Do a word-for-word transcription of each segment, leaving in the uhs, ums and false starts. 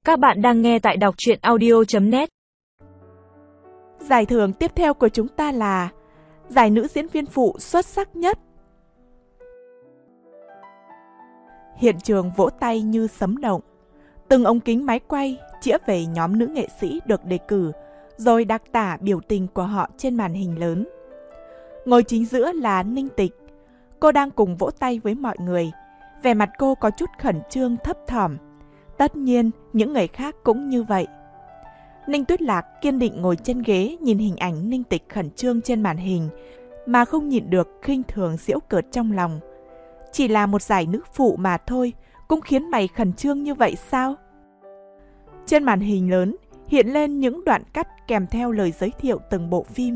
Các bạn đang nghe tại đọc truyện audio chấm net. Giải thưởng tiếp theo của chúng ta là giải nữ diễn viên phụ xuất sắc nhất. Hiện trường vỗ tay như sấm động. Từng ống kính máy quay chĩa về nhóm nữ nghệ sĩ được đề cử, rồi đặc tả biểu tình của họ trên màn hình lớn. Ngồi chính giữa là Ninh Tịch. Cô đang cùng vỗ tay với mọi người. Vẻ mặt cô có chút khẩn trương thấp thỏm. Tất nhiên, những người khác cũng như vậy. Ninh Tuyết Lạc kiên định ngồi trên ghế nhìn hình ảnh Ninh Tịch khẩn trương trên màn hình, mà không nhịn được khinh thường giễu cợt trong lòng. Chỉ là một giải nữ phụ mà thôi, cũng khiến mày khẩn trương như vậy sao? Trên màn hình lớn hiện lên những đoạn cắt kèm theo lời giới thiệu từng bộ phim.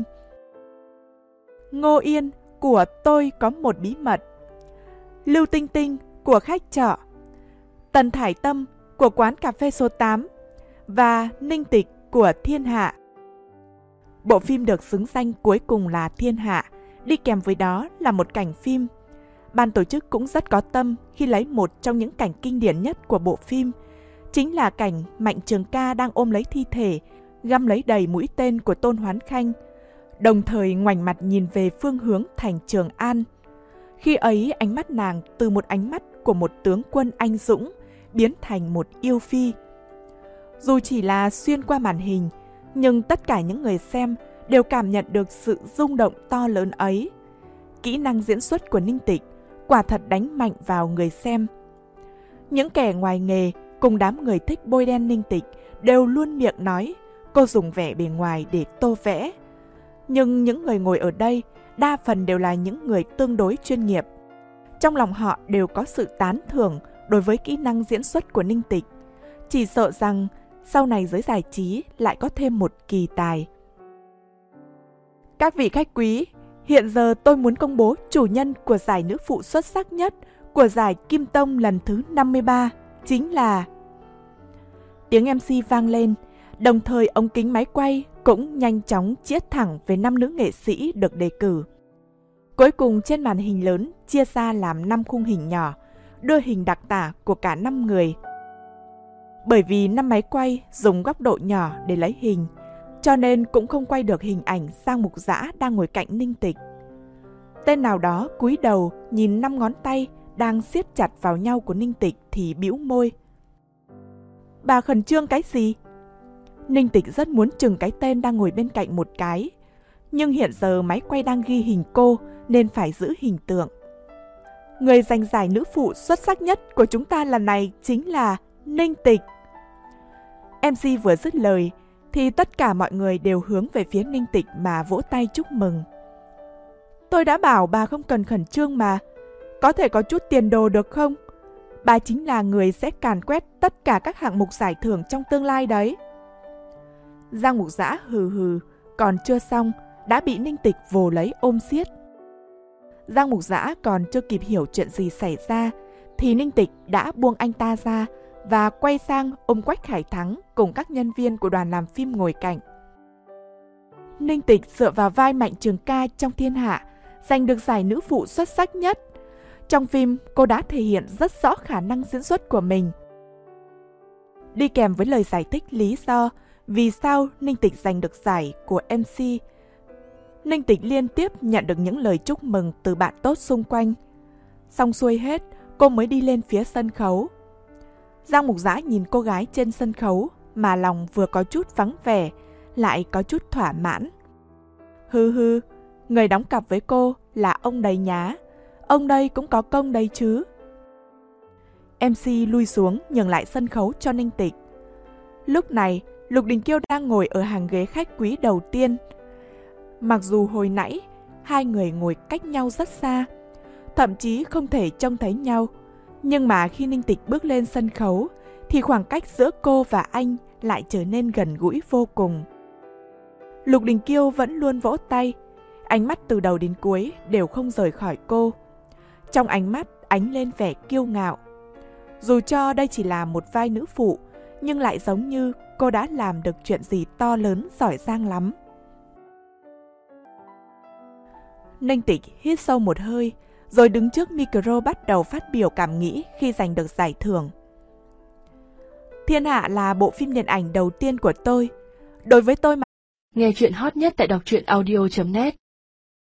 Ngô Yên của Tôi Có Một Bí Mật, Lưu Tinh Tinh của Khách Trọ, Tần Thải Tâm của Quán Cà Phê Số tám và Ninh Tịch của Thiên Hạ. Bộ phim được xứng danh cuối cùng là Thiên Hạ, đi kèm với đó là một cảnh phim. Ban tổ chức cũng rất có tâm khi lấy một trong những cảnh kinh điển nhất của bộ phim, chính là cảnh Mạnh Trường Ca đang ôm lấy thi thể, găm lấy đầy mũi tên của Tôn Hoán Khanh, đồng thời ngoảnh mặt nhìn về phương hướng thành Trường An. Khi ấy ánh mắt nàng từ một ánh mắt của một tướng quân anh dũng biến thành một yêu phi. Dù chỉ là xuyên qua màn hình, nhưng tất cả những người xem đều cảm nhận được sự rung động to lớn ấy. Kỹ năng diễn xuất của Ninh Tịch quả thật đánh mạnh vào người xem. Những kẻ ngoài nghề cùng đám người thích bôi đen Ninh Tịch đều luôn miệng nói cô dùng vẻ bề ngoài để tô vẽ. Nhưng những người ngồi ở đây đa phần đều là những người tương đối chuyên nghiệp. Trong lòng họ đều có sự tán thưởng đối với kỹ năng diễn xuất của Ninh Tịch. Chỉ sợ rằng sau này giới giải trí lại có thêm một kỳ tài. Các vị khách quý, hiện giờ tôi muốn công bố chủ nhân của giải nữ phụ xuất sắc nhất của giải Kim Tông lần thứ năm mươi ba, chính là... Tiếng em xê vang lên, đồng thời ống kính máy quay cũng nhanh chóng chĩa thẳng về năm nữ nghệ sĩ được đề cử. Cuối cùng trên màn hình lớn chia ra làm năm khung hình nhỏ, đưa hình đặc tả của cả năm người. Bởi vì năm máy quay dùng góc độ nhỏ để lấy hình, cho nên cũng không quay được hình ảnh Giang Mục Dã đang ngồi cạnh Ninh Tịch. Tên nào đó cúi đầu nhìn năm ngón tay đang siết chặt vào nhau của Ninh Tịch thì bĩu môi. Bà khẩn trương cái gì? Ninh Tịch rất muốn chừng cái tên đang ngồi bên cạnh một cái, nhưng hiện giờ máy quay đang ghi hình cô nên phải giữ hình tượng. Người giành giải nữ phụ xuất sắc nhất của chúng ta lần này chính là Ninh Tịch. em xê vừa dứt lời thì tất cả mọi người đều hướng về phía Ninh Tịch mà vỗ tay chúc mừng. Tôi đã bảo bà không cần khẩn trương mà, có thể có chút tiền đồ được không? Bà chính là người sẽ càn quét tất cả các hạng mục giải thưởng trong tương lai đấy. Giang Mục Dã hừ hừ, còn chưa xong đã bị Ninh Tịch vồ lấy ôm siết. Giang Mục Dã còn chưa kịp hiểu chuyện gì xảy ra thì Ninh Tịch đã buông anh ta ra và quay sang ôm Quách Khải Thắng cùng các nhân viên của đoàn làm phim ngồi cạnh. Ninh Tịch dựa vào vai Mạnh Trường Ca trong Thiên Hạ, giành được giải nữ phụ xuất sắc nhất. Trong phim, cô đã thể hiện rất rõ khả năng diễn xuất của mình. Đi kèm với lời giải thích lý do vì sao Ninh Tịch giành được giải của em xê, Ninh Tịch liên tiếp nhận được những lời chúc mừng từ bạn tốt xung quanh. Xong xuôi hết, cô mới đi lên phía sân khấu. Giang Mục Dã nhìn cô gái trên sân khấu mà lòng vừa có chút vắng vẻ, lại có chút thỏa mãn. Hư hư, người đóng cặp với cô là ông đấy nhá. Ông đây cũng có công đấy chứ. em xê lui xuống nhường lại sân khấu cho Ninh Tịch. Lúc này, Lục Đình Kiêu đang ngồi ở hàng ghế khách quý đầu tiên. Mặc dù hồi nãy, hai người ngồi cách nhau rất xa, thậm chí không thể trông thấy nhau, nhưng mà khi Ninh Tịch bước lên sân khấu, thì khoảng cách giữa cô và anh lại trở nên gần gũi vô cùng. Lục Đình Kiêu vẫn luôn vỗ tay, ánh mắt từ đầu đến cuối đều không rời khỏi cô. Trong ánh mắt ánh lên vẻ kiêu ngạo. Dù cho đây chỉ là một vai nữ phụ, nhưng lại giống như cô đã làm được chuyện gì to lớn giỏi giang lắm. Ninh Tịch hít sâu một hơi, rồi đứng trước micro bắt đầu phát biểu cảm nghĩ khi giành được giải thưởng. Thiên Hạ là bộ phim điện ảnh đầu tiên của tôi. Đối với tôi mà... Nghe chuyện hot nhất tại đọc truyện audio chấm net